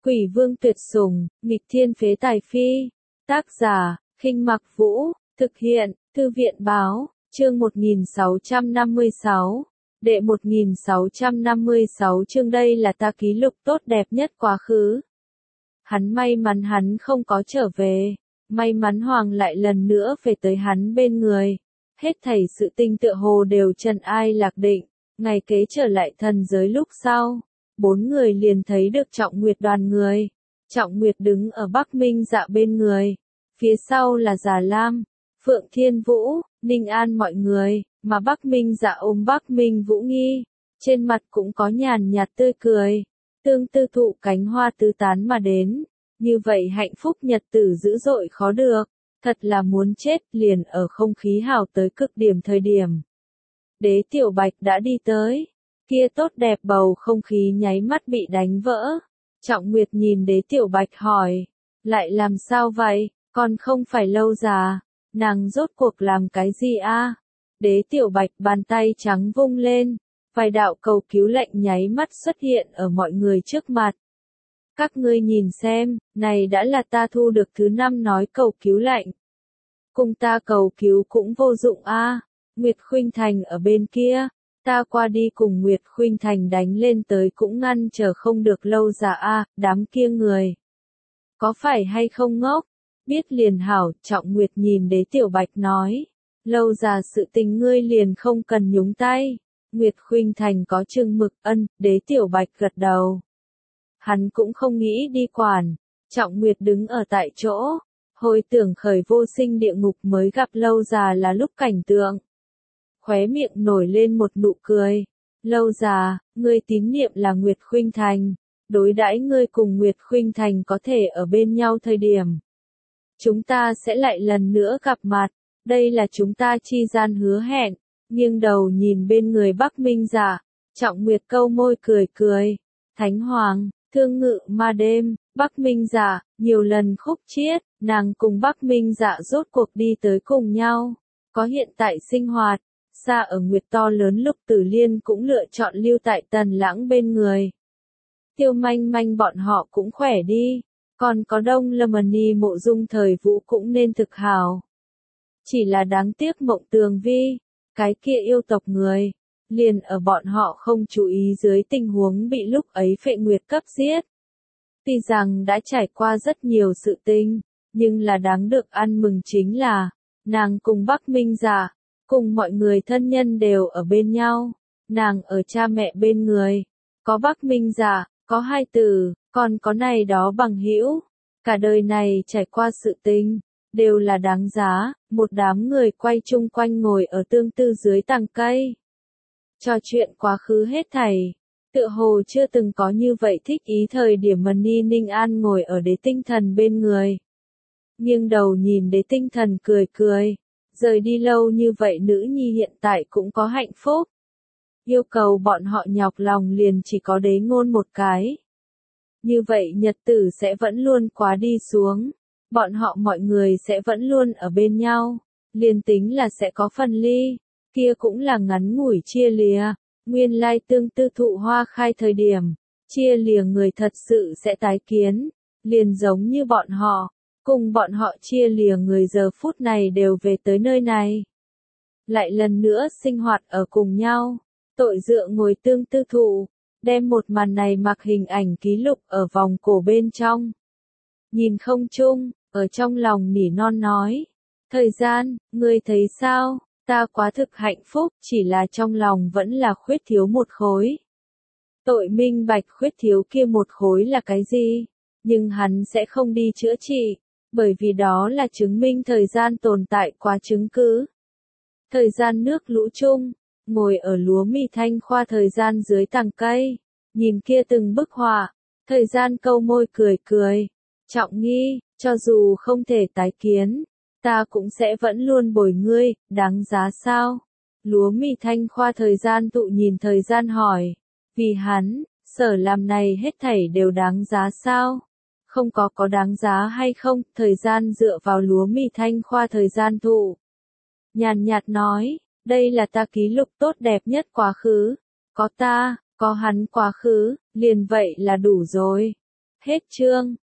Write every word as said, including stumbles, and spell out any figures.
Quỷ vương tuyệt sủng, nghịch thiên phế tài phi. Tác giả, Khinh Mặc Vũ, thực hiện, Thư viện báo, chương một nghìn sáu trăm năm mươi sáu. Đệ một nghìn sáu trăm năm mươi sáu chương đây là ta ký lục tốt đẹp nhất quá khứ. Hắn may mắn hắn không có trở về, may mắn Hoàng lại lần nữa về tới hắn bên người. Hết thảy sự tinh tựa hồ đều trần ai lạc định, ngày kế trở lại thần giới lúc sau, bốn người liền thấy được Trọng Nguyệt đoàn người. Trọng Nguyệt đứng ở Bắc Minh Dạ bên người, phía sau là Già Lam, Phượng Thiên Vũ, Ninh An mọi người, mà Bắc Minh Dạ ôm Bắc Minh Vũ Nghi, trên mặt cũng có nhàn nhạt tươi cười, tương tư thụ cánh hoa tứ tán mà đến, như vậy hạnh phúc nhật tử dữ dội khó được, thật là muốn chết liền ở không khí hào tới cực điểm thời điểm. Đế Tiểu Bạch đã đi tới, kia tốt đẹp bầu không khí nháy mắt bị đánh vỡ. Trọng Nguyệt nhìn Đế Tiểu Bạch hỏi, lại làm sao vậy, còn không phải Lâu già, nàng rốt cuộc làm cái gì a? Đế Tiểu Bạch bàn tay trắng vung lên, vài đạo cầu cứu lệnh nháy mắt xuất hiện ở mọi người trước mặt. Các ngươi nhìn xem, này đã là ta thu được thứ năm nói cầu cứu lệnh. Cùng ta cầu cứu cũng vô dụng a. Nguyệt Khuynh Thành ở bên kia, ta qua đi cùng Nguyệt Khuynh Thành đánh lên tới cũng ngăn trở không được Lâu già a, đám kia người. Có phải hay không ngốc? Biết liền hảo, Trọng Nguyệt nhìn Đế Tiểu Bạch nói. Lâu già sự tình ngươi liền không cần nhúng tay. Nguyệt Khuynh Thành có chừng mực ân, Đế Tiểu Bạch gật đầu. Hắn cũng không nghĩ đi quản. Trọng Nguyệt đứng ở tại chỗ, hồi tưởng khởi vô sinh địa ngục mới gặp Lâu già là lúc cảnh tượng. Khóe miệng nổi lên một nụ cười. Lâu già, ngươi tín niệm là Nguyệt Khuynh Thành, đối đãi ngươi cùng Nguyệt Khuynh Thành có thể ở bên nhau thời điểm. Chúng ta sẽ lại lần nữa gặp mặt, đây là chúng ta chi gian hứa hẹn. Nghiêng đầu nhìn bên người Bắc Minh Dạ, Trọng Nguyệt câu môi cười cười. Thánh Hoàng, thương ngự ma đêm, Bắc Minh Dạ, nhiều lần khúc chiết, nàng cùng Bắc Minh Dạ rốt cuộc đi tới cùng nhau, có hiện tại sinh hoạt. Xa ở Nguyệt to lớn lúc Tử Liên cũng lựa chọn lưu tại Tần Lãng bên người. Tiêu Manh Manh bọn họ cũng khỏe đi, còn có Đông Lâm Ni Mộ Dung Thời Vũ cũng nên thực hào. Chỉ là đáng tiếc Mộng Tường Vi, cái kia yêu tộc người, liền ở bọn họ không chú ý dưới tình huống bị lúc ấy Phệ Nguyệt cấp giết. Tuy rằng đã trải qua rất nhiều sự tình, nhưng là đáng được ăn mừng chính là, nàng cùng Bắc Minh Dạ, cùng mọi người thân nhân đều ở bên nhau, nàng ở cha mẹ bên người, có Bắc Minh Dạ, có hai tử, còn có này đó bằng hữu, cả đời này trải qua sự tình, đều là đáng giá. Một đám người quay chung quanh ngồi ở tương tư dưới tàng cây, trò chuyện quá khứ hết thảy, tựa hồ chưa từng có như vậy thích ý thời điểm mà Ni Ninh An ngồi ở Đế Tinh Thần bên người, nghiêng đầu nhìn Đế Tinh Thần cười cười. Rời đi lâu như vậy nữ nhi hiện tại cũng có hạnh phúc. Yêu cầu bọn họ nhọc lòng liền chỉ có Đế Ngôn một cái. Như vậy nhật tử sẽ vẫn luôn quá đi xuống. Bọn họ mọi người sẽ vẫn luôn ở bên nhau. Liền tính là sẽ có phân ly. Kia cũng là ngắn ngủi chia lìa. Nguyên lai tương tư thụ hoa khai thời điểm. Chia lìa người thật sự sẽ tái kiến. Liền giống như bọn họ. Cùng bọn họ chia lìa người giờ phút này đều về tới nơi này. Lại lần nữa sinh hoạt ở cùng nhau. Tội dựa ngồi tương tư thụ, đem một màn này mặc hình ảnh ký lục ở vòng cổ bên trong. Nhìn không chung, ở trong lòng nỉ non nói. Thời gian, ngươi thấy sao, ta quá thực hạnh phúc, chỉ là trong lòng vẫn là khuyết thiếu một khối. Tội minh bạch khuyết thiếu kia một khối là cái gì? Nhưng hắn sẽ không đi chữa trị. Bởi vì đó là chứng minh thời gian tồn tại quá chứng cứ. Thời gian nước lũ chung, ngồi ở lúa mì thanh khoa thời gian dưới tàng cây, nhìn kia từng bức họa, thời gian câu môi cười cười. Trọng nghi, cho dù không thể tái kiến, ta cũng sẽ vẫn luôn bồi ngươi, đáng giá sao? Lúa mì thanh khoa thời gian tụ nhìn thời gian hỏi, vì hắn, sở làm này hết thảy đều đáng giá sao? Không có có đáng giá hay không, thời gian dựa vào lúa mì thanh khoa thời gian thụ. Nhàn nhạt nói, đây là ta ký lục tốt đẹp nhất quá khứ. Có ta, có hắn quá khứ, liền vậy là đủ rồi. Hết chương.